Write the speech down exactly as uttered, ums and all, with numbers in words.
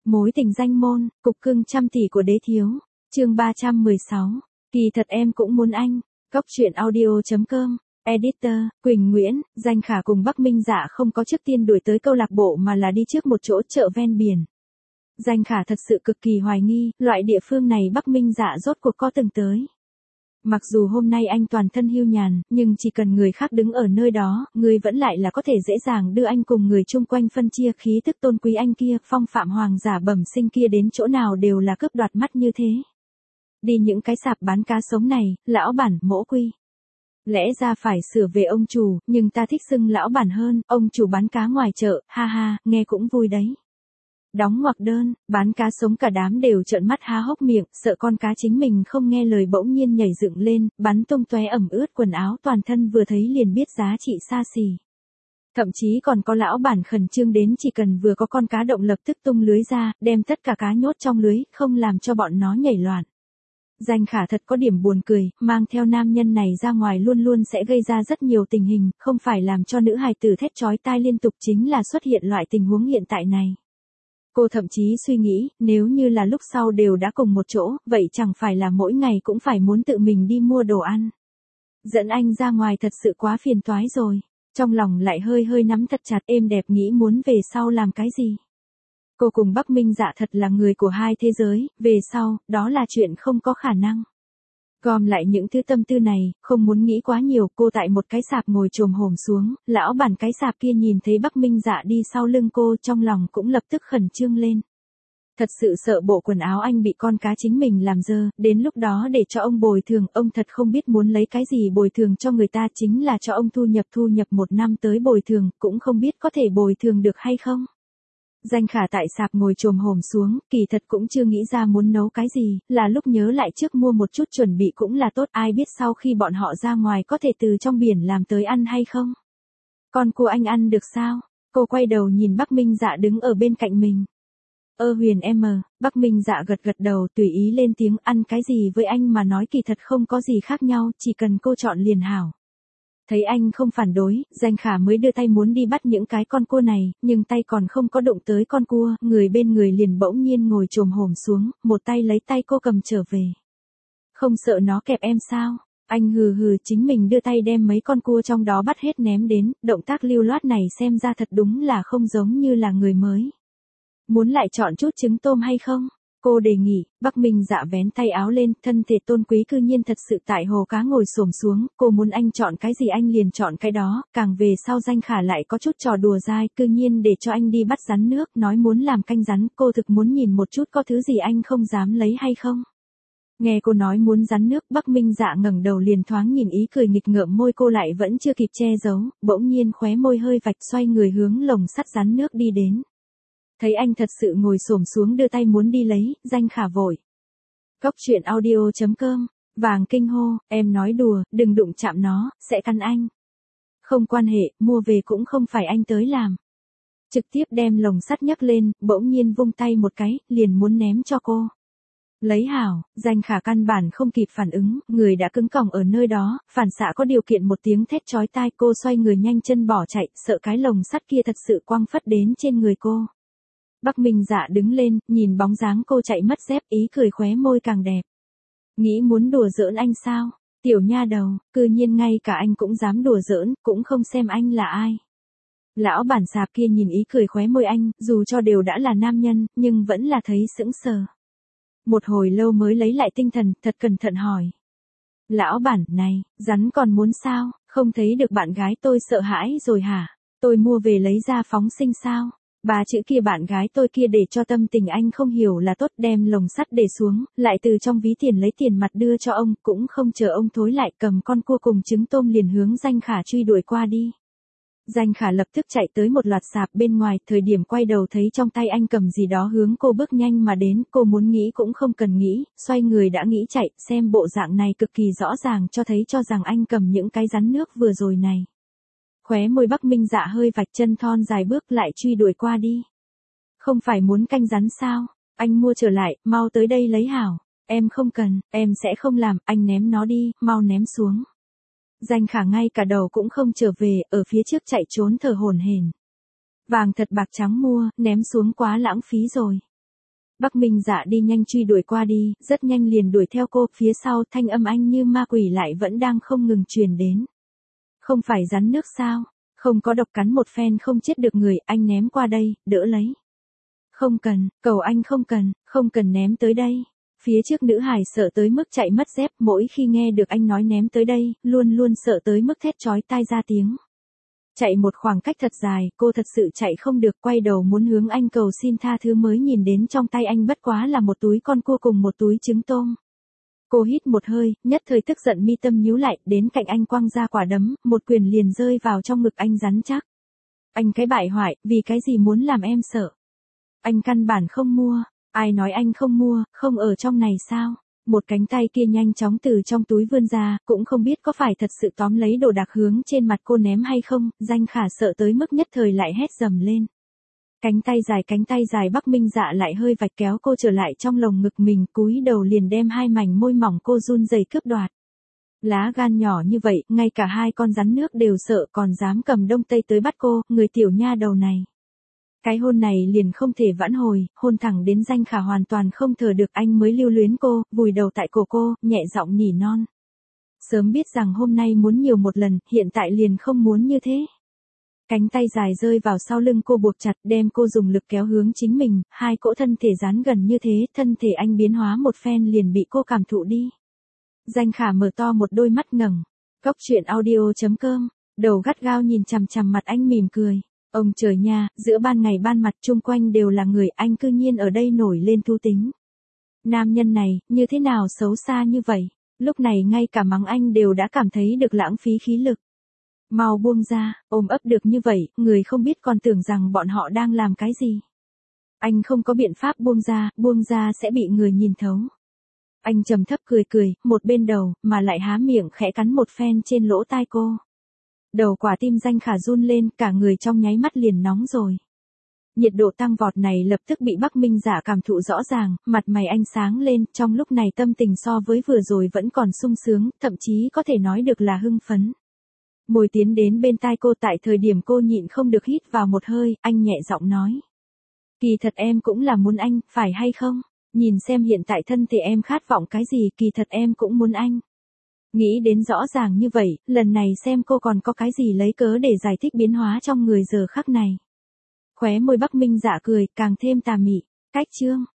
Mối tình danh môn, cục cưng trăm tỷ của đế thiếu. Chương ba trăm mười sáu. Kỳ thật em cũng muốn anh. Góc truyện audio chấm com. Editor, Quỳnh Nguyễn. Danh Khả cùng Bắc Minh Dạ không có trước tiên đuổi tới câu lạc bộ mà là đi trước một chỗ chợ ven biển. Danh Khả thật sự cực kỳ hoài nghi, loại địa phương này Bắc Minh Dạ rốt cuộc có từng tới. Mặc dù hôm nay anh toàn thân hưu nhàn, nhưng chỉ cần người khác đứng ở nơi đó, người vẫn lại là có thể dễ dàng đưa anh cùng người chung quanh phân chia khí tức tôn quý anh kia, phong phạm hoàng giả bẩm sinh kia đến chỗ nào đều là cướp đoạt mắt như thế. Đi những cái sạp bán cá sống này, lão bản, mỗ quy. Lẽ ra phải sửa về ông chủ, nhưng ta thích xưng lão bản hơn, ông chủ bán cá ngoài chợ, ha ha, nghe cũng vui đấy. Đóng ngoặc đơn, bán cá sống cả đám đều trợn mắt há hốc miệng, sợ con cá chính mình không nghe lời bỗng nhiên nhảy dựng lên, bắn tung tóe ẩm ướt quần áo toàn thân vừa thấy liền biết giá trị xa xỉ. Thậm chí còn có lão bản khẩn trương đến chỉ cần vừa có con cá động lập tức tung lưới ra, đem tất cả cá nhốt trong lưới, không làm cho bọn nó nhảy loạn. Danh Khả thật có điểm buồn cười, mang theo nam nhân này ra ngoài luôn luôn sẽ gây ra rất nhiều tình hình, không phải làm cho nữ hài tử thét chói tai liên tục chính là xuất hiện loại tình huống hiện tại này. Cô thậm chí suy nghĩ, nếu như là lúc sau đều đã cùng một chỗ, vậy chẳng phải là mỗi ngày cũng phải muốn tự mình đi mua đồ ăn. Dẫn anh ra ngoài thật sự quá phiền toái rồi. Trong lòng lại hơi hơi nắm thật chặt, êm đẹp nghĩ muốn về sau làm cái gì. Cô cùng Bắc Minh Dạ thật là người của hai thế giới, về sau, đó là chuyện không có khả năng. Gom lại những thứ tâm tư này, không muốn nghĩ quá nhiều, cô tại một cái sạp ngồi chồm hổm xuống, lão bản cái sạp kia nhìn thấy Bắc Minh Dạ đi sau lưng cô, trong lòng cũng lập tức khẩn trương lên. Thật sự sợ bộ quần áo anh bị con cá chính mình làm dơ, đến lúc đó để cho ông bồi thường, ông thật không biết muốn lấy cái gì bồi thường cho người ta, chính là cho ông thu nhập thu nhập một năm tới bồi thường, cũng không biết có thể bồi thường được hay không. Danh Khả tại sạp ngồi chồm hổm xuống, kỳ thật cũng chưa nghĩ ra muốn nấu cái gì, là lúc nhớ lại trước mua một chút chuẩn bị cũng là tốt, ai biết sau khi bọn họ ra ngoài có thể từ trong biển làm tới ăn hay không. Con cua anh ăn được sao? Cô quay đầu nhìn Bắc Minh Dạ đứng ở bên cạnh mình. Ơ Huyền em, Bắc Minh Dạ gật gật đầu tùy ý lên tiếng, ăn cái gì với anh mà nói kỳ thật không có gì khác nhau, chỉ cần cô chọn liền hảo. Thấy anh không phản đối, Danh Khả mới đưa tay muốn đi bắt những cái con cua này, nhưng tay còn không có đụng tới con cua, người bên người liền bỗng nhiên ngồi chồm hổm xuống, một tay lấy tay cô cầm trở về. Không sợ nó kẹp em sao? Anh hừ hừ chính mình đưa tay đem mấy con cua trong đó bắt hết ném đến, động tác lưu loát này xem ra thật đúng là không giống như là người mới. Muốn lại chọn chút trứng tôm hay không? Cô đề nghị. Bắc Minh Dạ vén tay áo lên, thân thể tôn quý cư nhiên thật sự tại hồ cá ngồi xổm xuống, cô muốn anh chọn cái gì anh liền chọn cái đó, càng về sau Danh Khả lại có chút trò đùa dai, cư nhiên để cho anh đi bắt rắn nước, nói muốn làm canh rắn, cô thực muốn nhìn một chút có thứ gì anh không dám lấy hay không. Nghe cô nói muốn rắn nước, Bắc Minh Dạ ngẩng đầu liền thoáng nhìn ý cười nghịch ngợm môi cô lại vẫn chưa kịp che giấu, bỗng nhiên khóe môi hơi vạch xoay người hướng lồng sắt rắn nước đi đến. Thấy anh thật sự ngồi xổm xuống đưa tay muốn đi lấy, Danh Khả vội. Góc truyện audio chấm com. Vàng kinh hô, em nói đùa, đừng đụng chạm nó, sẽ cắn anh. Không quan hệ, mua về cũng không phải anh tới làm. Trực tiếp đem lồng sắt nhấc lên, bỗng nhiên vung tay một cái, liền muốn ném cho cô. Lấy hảo, Danh Khả căn bản không kịp phản ứng, người đã cứng còng ở nơi đó, phản xạ có điều kiện một tiếng thét chói tai, cô xoay người nhanh chân bỏ chạy, sợ cái lồng sắt kia thật sự quăng phất đến trên người cô. Bắc Minh Dạ đứng lên, nhìn bóng dáng cô chạy mất dép, ý cười khóe môi càng đẹp. Nghĩ muốn đùa giỡn anh sao? Tiểu nha đầu, cư nhiên ngay cả anh cũng dám đùa giỡn, cũng không xem anh là ai. Lão bản sạp kia nhìn ý cười khóe môi anh, dù cho đều đã là nam nhân, nhưng vẫn là thấy sững sờ. Một hồi lâu mới lấy lại tinh thần, thật cẩn thận hỏi. Lão bản, này, rắn còn muốn sao, không thấy được bạn gái tôi sợ hãi rồi hả? Tôi mua về lấy ra phóng sinh sao? Ba chữ kia bạn gái tôi kia để cho tâm tình anh không hiểu là tốt, đem lồng sắt để xuống, lại từ trong ví tiền lấy tiền mặt đưa cho ông, cũng không chờ ông thối lại, cầm con cua cùng trứng tôm liền hướng Danh Khả truy đuổi qua đi. Danh Khả lập tức chạy tới một loạt sạp bên ngoài, thời điểm quay đầu thấy trong tay anh cầm gì đó hướng cô bước nhanh mà đến, cô muốn nghĩ cũng không cần nghĩ, xoay người đã nghĩ chạy, xem bộ dạng này cực kỳ rõ ràng cho thấy cho rằng anh cầm những cái rắn nước vừa rồi này. Khóe môi Bắc Minh Dạ hơi vạch, chân thon dài bước lại truy đuổi qua đi. Không phải muốn canh rắn sao? Anh mua trở lại, mau tới đây lấy hảo. Em không cần, em sẽ không làm, anh ném nó đi, mau ném xuống. Danh Khả ngay cả đầu cũng không trở về, ở phía trước chạy trốn thở hổn hển. Vàng thật bạc trắng mua, ném xuống quá lãng phí rồi. Bắc Minh Dạ đi nhanh truy đuổi qua đi, rất nhanh liền đuổi theo cô, phía sau thanh âm anh như ma quỷ lại vẫn đang không ngừng truyền đến. Không phải rắn nước sao, không có độc cắn một phen không chết được người, anh ném qua đây, đỡ lấy. Không cần, cầu anh không cần, không cần ném tới đây. Phía trước nữ hài sợ tới mức chạy mất dép, mỗi khi nghe được anh nói ném tới đây, luôn luôn sợ tới mức thét chói tai ra tiếng. Chạy một khoảng cách thật dài, cô thật sự chạy không được, quay đầu muốn hướng anh cầu xin tha thứ mới nhìn đến trong tay anh bất quá là một túi con cua cùng một túi trứng tôm. Cô hít một hơi, nhất thời tức giận mi tâm nhíu lại, đến cạnh anh quăng ra quả đấm, một quyền liền rơi vào trong ngực anh rắn chắc. Anh cái bại hoại, vì cái gì muốn làm em sợ? Anh căn bản không mua, ai nói anh không mua, không ở trong này sao? Một cánh tay kia nhanh chóng từ trong túi vươn ra, cũng không biết có phải thật sự tóm lấy đồ đạc hướng trên mặt cô ném hay không, Danh Khả sợ tới mức nhất thời lại hét dầm lên. Cánh tay dài cánh tay dài Bắc Minh Dạ lại hơi vạch kéo cô trở lại trong lồng ngực mình, cúi đầu liền đem hai mảnh môi mỏng cô run rẩy cướp đoạt. Lá gan nhỏ như vậy, ngay cả hai con rắn nước đều sợ còn dám cầm đông tây tới bắt cô, người tiểu nha đầu này. Cái hôn này liền không thể vãn hồi, hôn thẳng đến Danh Khả hoàn toàn không thở được, anh mới lưu luyến cô, vùi đầu tại cổ cô, nhẹ giọng nỉ non. Sớm biết rằng hôm nay muốn nhiều một lần, hiện tại liền không muốn như thế. Cánh tay dài rơi vào sau lưng cô buộc chặt, đem cô dùng lực kéo hướng chính mình, hai cỗ thân thể dán gần như thế, thân thể anh biến hóa một phen liền bị cô cảm thụ đi. Danh Khả mở to một đôi mắt ngẩng. Cốc truyện audio chấm com, đầu gắt gao nhìn chằm chằm mặt anh mỉm cười. Ông trời nha, giữa ban ngày ban mặt chung quanh đều là người, anh cư nhiên ở đây nổi lên thú tính. Nam nhân này, như thế nào xấu xa như vậy, lúc này ngay cả mắng anh đều đã cảm thấy được lãng phí khí lực. Mau buông ra, ôm ấp được như vậy, người không biết còn tưởng rằng bọn họ đang làm cái gì. Anh không có biện pháp buông ra, buông ra sẽ bị người nhìn thấu. Anh trầm thấp cười cười, một bên đầu, mà lại há miệng khẽ cắn một phen trên lỗ tai cô. Đầu quả tim Danh Khả run lên, cả người trong nháy mắt liền nóng rồi. Nhiệt độ tăng vọt này lập tức bị Bắc Minh Dạ cảm thụ rõ ràng, mặt mày anh sáng lên, trong lúc này tâm tình so với vừa rồi vẫn còn sung sướng, thậm chí có thể nói được là hưng phấn. Môi tiến đến bên tai cô, tại thời điểm cô nhịn không được hít vào một hơi, anh nhẹ giọng nói. Kỳ thật em cũng là muốn anh, phải hay không? Nhìn xem hiện tại thân thể em khát vọng cái gì, kỳ thật em cũng muốn anh. Nghĩ đến rõ ràng như vậy, lần này xem cô còn có cái gì lấy cớ để giải thích biến hóa trong người giờ khắc này. Khóe môi Bắc Minh Dạ cười, càng thêm tà mị. Cách chương.